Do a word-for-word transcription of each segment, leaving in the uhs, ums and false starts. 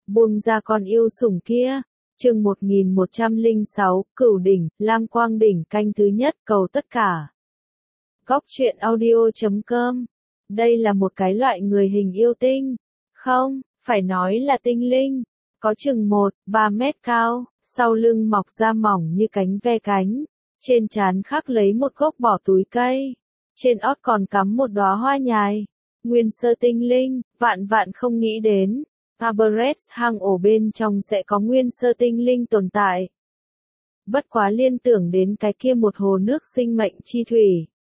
buông ra con yêu sủng kia. Chương một nghìn một trăm lẻ sáu, Cửu đỉnh, Lam Quang đỉnh, canh thứ nhất, cầu tất cả. Góc truyện audio chấm com. Đây là một cái loại người hình yêu tinh. Không, phải nói là tinh linh. Có chừng một, ba mét cao, sau lưng mọc da mỏng như cánh ve cánh. Trên trán khắc lấy một gốc bỏ túi cây. Trên ót còn cắm một đóa hoa nhài. Nguyên sơ tinh linh, vạn vạn không nghĩ đến. Arborets hang ổ bên trong sẽ có nguyên sơ tinh linh tồn tại. Bất quá liên tưởng đến cái kia một hồ nước sinh mệnh chi thủy.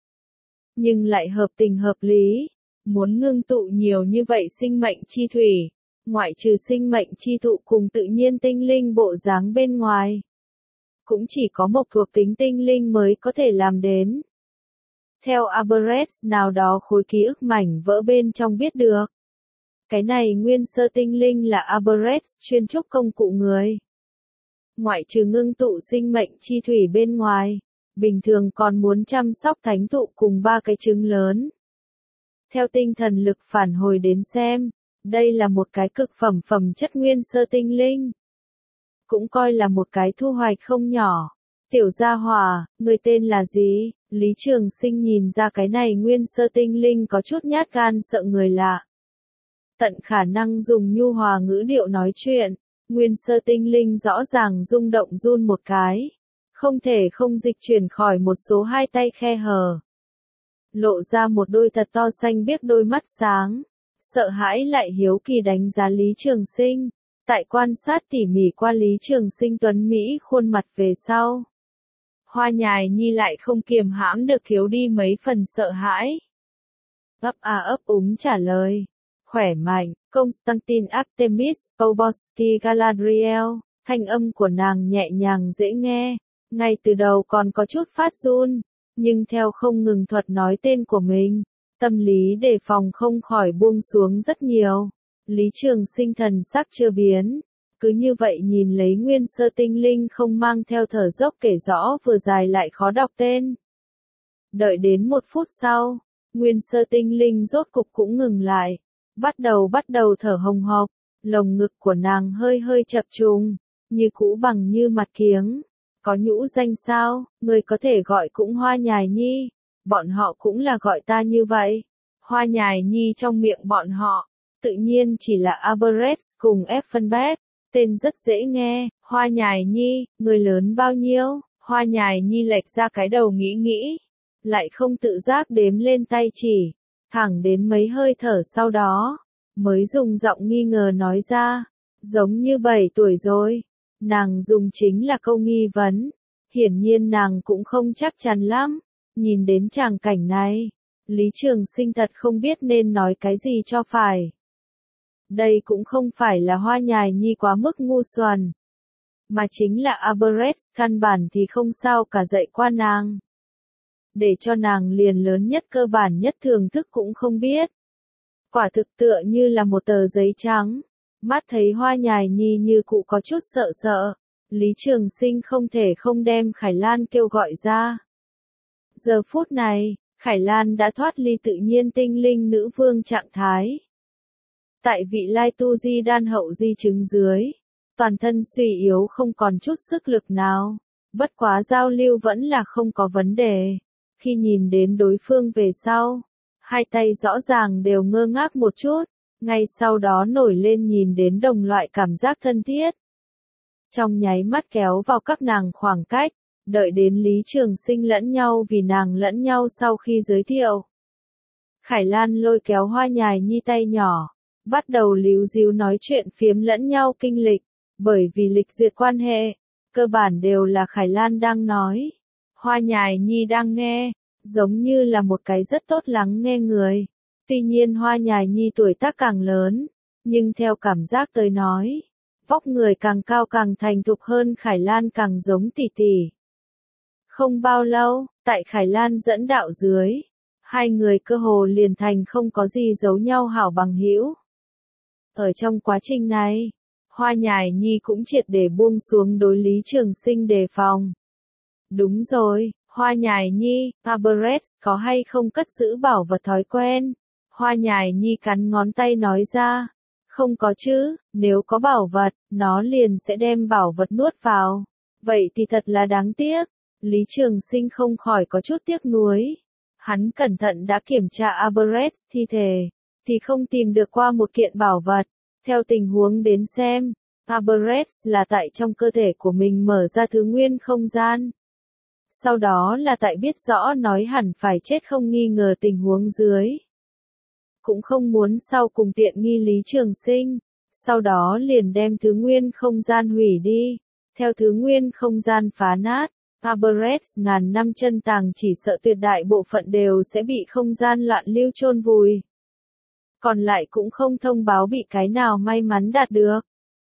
Nhưng lại hợp tình hợp lý. Muốn ngưng tụ nhiều như vậy sinh mệnh chi thủy. Ngoại trừ sinh mệnh chi thụ cùng tự nhiên tinh linh bộ dáng bên ngoài. Cũng chỉ có một thuộc tính tinh linh mới có thể làm đến. Theo Arborets nào đó khối ký ức mảnh vỡ bên trong biết được. Cái này nguyên sơ tinh linh là Arborets chuyên trúc công cụ người. Ngoại trừ ngưng tụ sinh mệnh chi thủy bên ngoài, bình thường còn muốn chăm sóc thánh thụ cùng ba cái trứng lớn. Theo tinh thần lực phản hồi đến xem, đây là một cái cực phẩm phẩm chất nguyên sơ tinh linh. Cũng coi là một cái thu hoạch không nhỏ. Tiểu gia hỏa, người tên là gì? Lý Trường Sinh nhìn ra cái này nguyên sơ tinh linh có chút nhát gan sợ người lạ. Tận khả năng dùng nhu hòa ngữ điệu nói chuyện, nguyên sơ tinh linh rõ ràng rung động run một cái. Không thể không dịch chuyển khỏi một số hai tay khe hở. Lộ ra một đôi thật to xanh biếc đôi mắt sáng. Sợ hãi lại hiếu kỳ đánh giá Lý Trường Sinh. Tại quan sát tỉ mỉ qua Lý Trường Sinh tuấn Mỹ khuôn mặt về sau. Hoa nhài nhi lại không kiềm hãm được thiếu đi mấy phần sợ hãi. Ấp a ấp úng trả lời. Khỏe mạnh, Constantine Artemis, Pobosti Galadriel, thanh âm của nàng nhẹ nhàng dễ nghe. Ngay từ đầu còn có chút phát run, nhưng theo không ngừng thuật nói tên của mình, tâm lý đề phòng không khỏi buông xuống rất nhiều. Lý Trường Sinh thần sắc chưa biến, cứ như vậy nhìn lấy nguyên sơ tinh linh không mang theo thở dốc kể rõ vừa dài lại khó đọc tên. Đợi đến một phút sau, nguyên sơ tinh linh rốt cục cũng ngừng lại, bắt đầu bắt đầu thở hồng hộc, lồng ngực của nàng hơi hơi chập trùng, như cũ bằng như mặt kiếng. Có nhũ danh sao, người có thể gọi cũng Hoa Nhài Nhi, bọn họ cũng là gọi ta như vậy. Hoa Nhài Nhi trong miệng bọn họ, tự nhiên chỉ là Arborets cùng Effenberg, tên rất dễ nghe. Hoa Nhài Nhi, người lớn bao nhiêu? Hoa Nhài Nhi lệch ra cái đầu nghĩ nghĩ, lại không tự giác đếm lên tay chỉ, thẳng đến mấy hơi thở sau đó, mới dùng giọng nghi ngờ nói ra, giống như bảy tuổi rồi. Nàng dùng chính là câu nghi vấn, hiển nhiên nàng cũng không chắc chắn lắm. Nhìn đến tràng cảnh này, Lý Trường Sinh thật không biết nên nói cái gì cho phải. Đây cũng không phải là Hoa Nhài Nhi quá mức ngu xuẩn, mà chính là Arborets căn bản thì không sao cả dạy qua nàng. Để cho nàng liền lớn nhất cơ bản nhất thưởng thức cũng không biết. Quả thực tựa như là một tờ giấy trắng. Mắt thấy Hoa Nhài Nhi như cụ có chút sợ sợ, Lý Trường Sinh không thể không đem Khải Lan kêu gọi ra. Giờ phút này, Khải Lan đã thoát ly tự nhiên tinh linh nữ vương trạng thái. Tại vị lai tu di đan hậu di chứng dưới, toàn thân suy yếu không còn chút sức lực nào, bất quá giao lưu vẫn là không có vấn đề. Khi nhìn đến đối phương về sau, hai tay rõ ràng đều ngơ ngác một chút. Ngay sau đó nổi lên nhìn đến đồng loại cảm giác thân thiết. Trong nháy mắt kéo vào các nàng khoảng cách, đợi đến Lý Trường Sinh lẫn nhau vì nàng lẫn nhau sau khi giới thiệu. Khải Lan lôi kéo Hoa Nhài Nhi tay nhỏ, bắt đầu líu díu nói chuyện phiếm lẫn nhau kinh lịch, bởi vì lịch duyệt quan hệ, cơ bản đều là Khải Lan đang nói. Hoa Nhài Nhi đang nghe, giống như là một cái rất tốt lắng nghe người. Tuy nhiên Hoa Nhài Nhi tuổi tác càng lớn, nhưng theo cảm giác tới nói, vóc người càng cao càng thành thục hơn Khải Lan càng giống tỷ tỷ. Không bao lâu, tại Khải Lan dẫn đạo dưới, hai người cơ hồ liền thành không có gì giấu nhau hảo bằng hữu. Ở trong quá trình này, Hoa Nhài Nhi cũng triệt để buông xuống đối Lý Trường Sinh đề phòng. Đúng rồi, Hoa Nhài Nhi, Arborets có hay không cất giữ bảo vật thói quen? Hoa Nhài Nhi cắn ngón tay nói ra, Không có chứ, nếu có bảo vật, nó liền sẽ đem bảo vật nuốt vào. Vậy thì thật là đáng tiếc. Lý Trường Sinh không khỏi có chút tiếc nuối. Hắn cẩn thận đã kiểm tra Albert thi thể, thì không tìm được qua một kiện bảo vật. Theo tình huống đến xem, Albert là tại trong cơ thể của mình mở ra thứ nguyên không gian. Sau đó là tại biết rõ nói hẳn phải chết không nghi ngờ tình huống dưới. Cũng không muốn sau cùng tiện nghi Lý Trường Sinh, sau đó liền đem thứ nguyên không gian hủy đi. Theo thứ nguyên không gian phá nát, Albert ngàn năm chân tàng chỉ sợ tuyệt đại bộ phận đều sẽ bị không gian loạn lưu chôn vùi. Còn lại cũng không thông báo bị cái nào may mắn đạt được.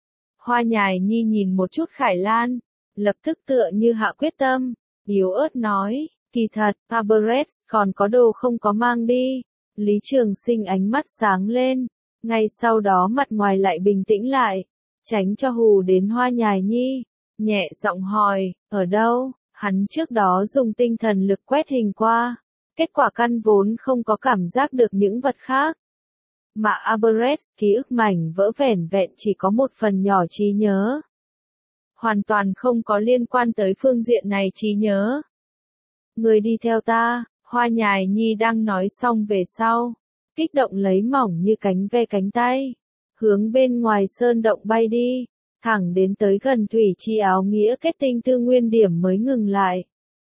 Hoa Nhài Nhi nhìn một chút Khải Lan, lập tức tựa như hạ quyết tâm, yếu ớt nói, kỳ thật, Albert còn có đồ không có mang đi. Lý Trường Sinh ánh mắt sáng lên, ngay sau đó mặt ngoài lại bình tĩnh lại, tránh cho hù đến Hoa Nhài Nhi, nhẹ giọng hỏi, ở đâu? Hắn trước đó dùng tinh thần lực quét hình qua, kết quả căn vốn không có cảm giác được những vật khác. Mà Albert ký ức mảnh vỡ vẻn vẹn chỉ có một phần nhỏ trí nhớ. Hoàn toàn không có liên quan tới phương diện này trí nhớ. Người đi theo ta, Hoa Nhài Nhi đang nói xong về sau, kích động lấy mỏng như cánh ve cánh tay, hướng bên ngoài sơn động bay đi, thẳng đến tới gần thủy chi áo nghĩa kết tinh tư nguyên điểm mới ngừng lại.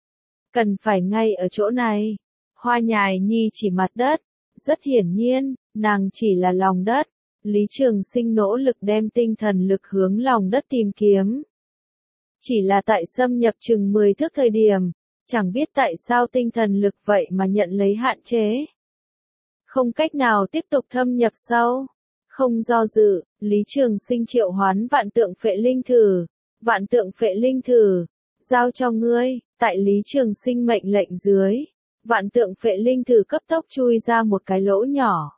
Cần phải ngay ở chỗ này. Hoa Nhài Nhi chỉ mặt đất, rất hiển nhiên, nàng chỉ là lòng đất. Lý Trường Sinh nỗ lực đem tinh thần lực hướng lòng đất tìm kiếm. Chỉ là tại xâm nhập chừng mười thước thời điểm, chẳng biết tại sao tinh thần lực vậy mà nhận lấy hạn chế. Không cách nào tiếp tục thâm nhập sâu. Không do dự, Lý Trường Sinh triệu hoán vạn tượng phệ linh thử. Vạn tượng phệ linh thử, giao cho ngươi. Tại Lý Trường Sinh mệnh lệnh dưới, vạn tượng phệ linh thử cấp tốc chui ra một cái lỗ nhỏ.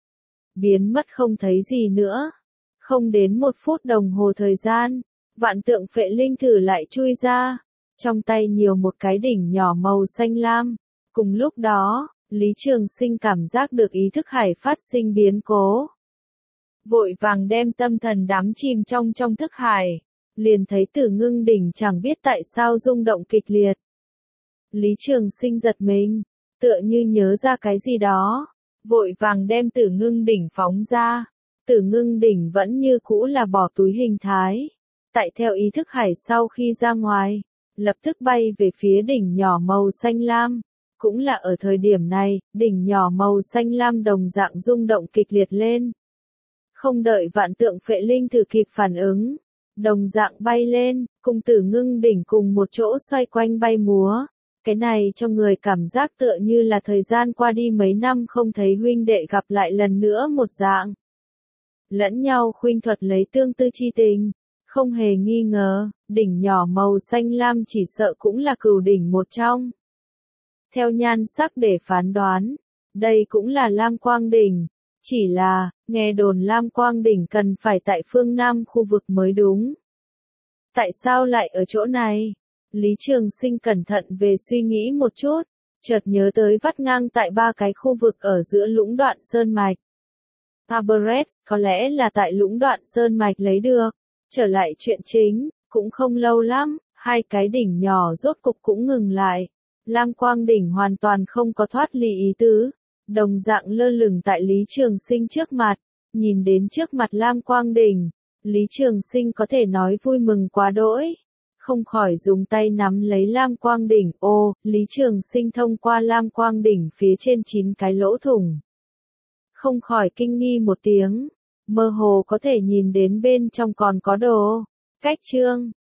Biến mất không thấy gì nữa. Không đến một phút đồng hồ thời gian, vạn tượng phệ linh thử lại chui ra. Trong tay nhiều một cái đỉnh nhỏ màu xanh lam. Cùng lúc đó, Lý Trường Sinh cảm giác được ý thức hải phát sinh biến cố. Vội vàng đem tâm thần đắm chìm trong trong thức hải. Liền thấy Tử Ngưng đỉnh chẳng biết tại sao rung động kịch liệt. Lý Trường Sinh giật mình, tựa như nhớ ra cái gì đó. Vội vàng đem Tử Ngưng đỉnh phóng ra. Tử Ngưng đỉnh vẫn như cũ là bỏ túi hình thái. Tại theo ý thức hải sau khi ra ngoài, lập tức bay về phía đỉnh nhỏ màu xanh lam. Cũng là ở thời điểm này, đỉnh nhỏ màu xanh lam đồng dạng rung động kịch liệt lên. Không đợi vạn tượng phệ linh thử kịp phản ứng, đồng dạng bay lên, cùng Tử Ngưng đỉnh cùng một chỗ xoay quanh bay múa. Cái này cho người cảm giác tựa như là thời gian qua đi mấy năm không thấy huynh đệ gặp lại lần nữa một dạng. Lẫn nhau khuynh thuật lấy tương tư chi tình. Không hề nghi ngờ, đỉnh nhỏ màu xanh lam chỉ sợ cũng là cửu đỉnh một trong. Theo nhan sắc để phán đoán, đây cũng là Lam Quang đỉnh. Chỉ là, nghe đồn Lam Quang đỉnh cần phải tại phương Nam khu vực mới đúng. Tại sao lại ở chỗ này? Lý Trường Sinh cẩn thận về suy nghĩ một chút, chợt nhớ tới vắt ngang tại ba cái khu vực ở giữa lũng đoạn sơn mạch. Albert có lẽ là tại lũng đoạn sơn mạch lấy được. Trở lại chuyện chính, cũng không lâu lắm, hai cái đỉnh nhỏ rốt cục cũng ngừng lại. Lam Quang đỉnh hoàn toàn không có thoát ly ý tứ, đồng dạng lơ lửng tại Lý Trường Sinh trước mặt. Nhìn đến trước mặt Lam Quang đỉnh, Lý Trường Sinh có thể nói vui mừng quá đỗi. Không khỏi dùng tay nắm lấy Lam Quang đỉnh. Ô, Lý Trường Sinh thông qua Lam Quang đỉnh phía trên chín cái lỗ thủng. Không khỏi kinh nghi một tiếng. Mơ hồ có thể nhìn đến bên trong còn có đồ. Cách chương